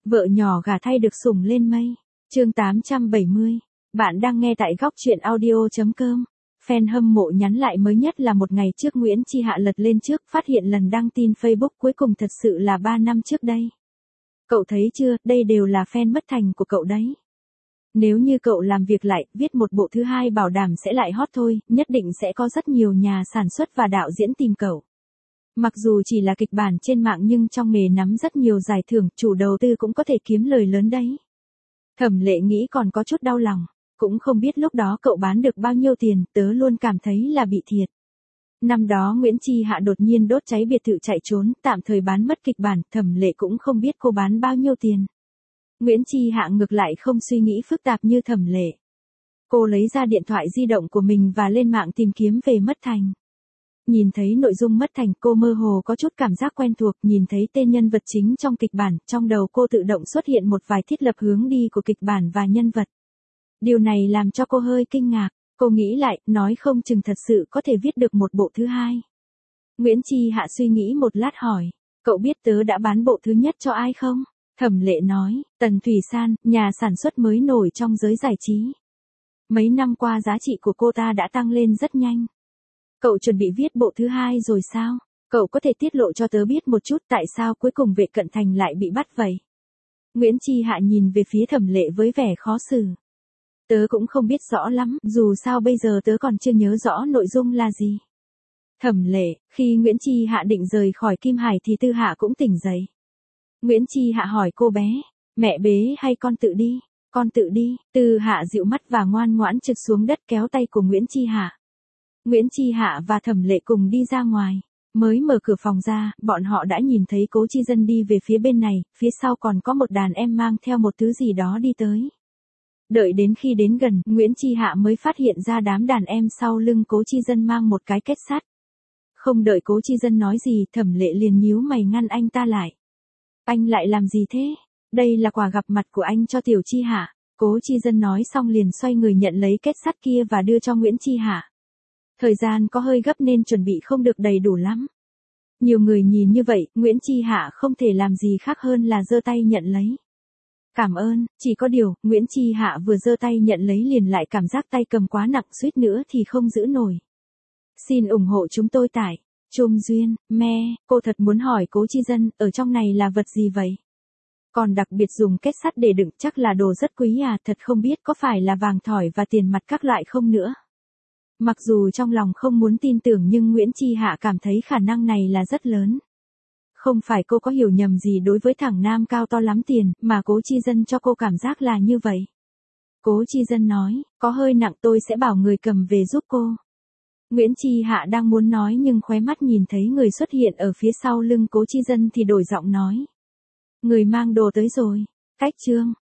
Vợ nhỏ gả thay được sủng lên mây. Chương 870. Bạn đang nghe tại góc truyện audio.com. Fan hâm mộ nhắn lại mới nhất là một ngày trước Nguyễn Chi Hạ lật lên trước phát hiện lần đăng tin Facebook cuối cùng thật sự là 3 năm trước đây. Cậu thấy chưa, đây đều là fan bất thành của cậu đấy. Nếu như cậu làm việc lại, viết một bộ thứ hai bảo đảm sẽ lại hot thôi, nhất định sẽ có rất nhiều nhà sản xuất và đạo diễn tìm cậu. Mặc dù chỉ là kịch bản trên mạng nhưng trong nghề nắm rất nhiều giải thưởng, chủ đầu tư cũng có thể kiếm lời lớn đấy. Thẩm Lệ nghĩ còn có chút đau lòng, cũng không biết lúc đó cậu bán được bao nhiêu tiền, tớ luôn cảm thấy là bị thiệt. Năm đó Nguyễn Chi Hạ đột nhiên đốt cháy biệt thự chạy trốn, tạm thời bán mất kịch bản, Thẩm Lệ cũng không biết cô bán bao nhiêu tiền. Nguyễn Chi Hạ ngược lại không suy nghĩ phức tạp như Thẩm Lệ. Cô lấy ra điện thoại di động của mình và lên mạng tìm kiếm về Mất Thành. Nhìn thấy nội dung Mất Thành, cô mơ hồ có chút cảm giác quen thuộc, nhìn thấy tên nhân vật chính trong kịch bản, trong đầu cô tự động xuất hiện một vài thiết lập hướng đi của kịch bản và nhân vật. Điều này làm cho cô hơi kinh ngạc, cô nghĩ lại, nói không chừng thật sự có thể viết được một bộ thứ hai. Nguyễn Chi Hạ suy nghĩ một lát hỏi, cậu biết tớ đã bán bộ thứ nhất cho ai không? Thẩm Lệ nói, Tần Thủy San, nhà sản xuất mới nổi trong giới giải trí. Mấy năm qua giá trị của cô ta đã tăng lên rất nhanh. Cậu chuẩn bị viết bộ thứ hai rồi sao? Cậu có thể tiết lộ cho tớ biết một chút tại sao cuối cùng Vệ Cận Thành lại bị bắt vậy? Nguyễn Chi Hạ nhìn về phía Thẩm Lệ với vẻ khó xử. Tớ cũng không biết rõ lắm, dù sao bây giờ tớ còn chưa nhớ rõ nội dung là gì. Thẩm Lệ, khi Nguyễn Chi Hạ định rời khỏi Kim Hải thì Tư Hạ cũng tỉnh dậy. Nguyễn Chi Hạ hỏi cô bé, mẹ bế hay con tự đi? Con tự đi. Tư Hạ dịu mắt và ngoan ngoãn trượt xuống đất kéo tay của Nguyễn Chi Hạ. Nguyễn Chi Hạ và Thẩm Lệ cùng đi ra ngoài. Mới mở cửa phòng ra, bọn họ đã nhìn thấy Cố Chi Dân đi về phía bên này, phía sau còn có một đàn em mang theo một thứ gì đó đi tới. Đợi đến khi đến gần, Nguyễn Chi Hạ mới phát hiện ra đám đàn em sau lưng Cố Chi Dân mang một cái kết sắt. Không đợi Cố Chi Dân nói gì, Thẩm Lệ liền nhíu mày ngăn anh ta lại. Anh lại làm gì thế? Đây là quà gặp mặt của anh cho Tiểu Chi Hạ. Cố Chi Dân nói xong liền xoay người nhận lấy kết sắt kia và đưa cho Nguyễn Chi Hạ. Thời gian có hơi gấp nên chuẩn bị không được đầy đủ lắm. Nhiều người nhìn như vậy, Nguyễn Chi Hạ không thể làm gì khác hơn là giơ tay nhận lấy. Cảm ơn, chỉ có điều, Nguyễn Chi Hạ vừa giơ tay nhận lấy liền lại cảm giác tay cầm quá nặng suýt nữa thì không giữ nổi. Xin ủng hộ chúng tôi tại Trung Duyên, cô thật muốn hỏi Cố Chi Dân, ở trong này là vật gì vậy? Còn đặc biệt dùng kết sắt để đựng, chắc là đồ rất quý à, thật không biết có phải là vàng thỏi và tiền mặt các loại không nữa. Mặc dù trong lòng không muốn tin tưởng nhưng Nguyễn Chi Hạ cảm thấy khả năng này là rất lớn. Không phải cô có hiểu nhầm gì đối với thằng nam cao to lắm tiền, mà Cố Chi Dân cho cô cảm giác là như vậy. Cố Chi Dân nói, có hơi nặng tôi sẽ bảo người cầm về giúp cô. Nguyễn Chi Hạ đang muốn nói nhưng khóe mắt nhìn thấy người xuất hiện ở phía sau lưng Cố Chi Dân thì đổi giọng nói. Người mang đồ tới rồi. Cách chương.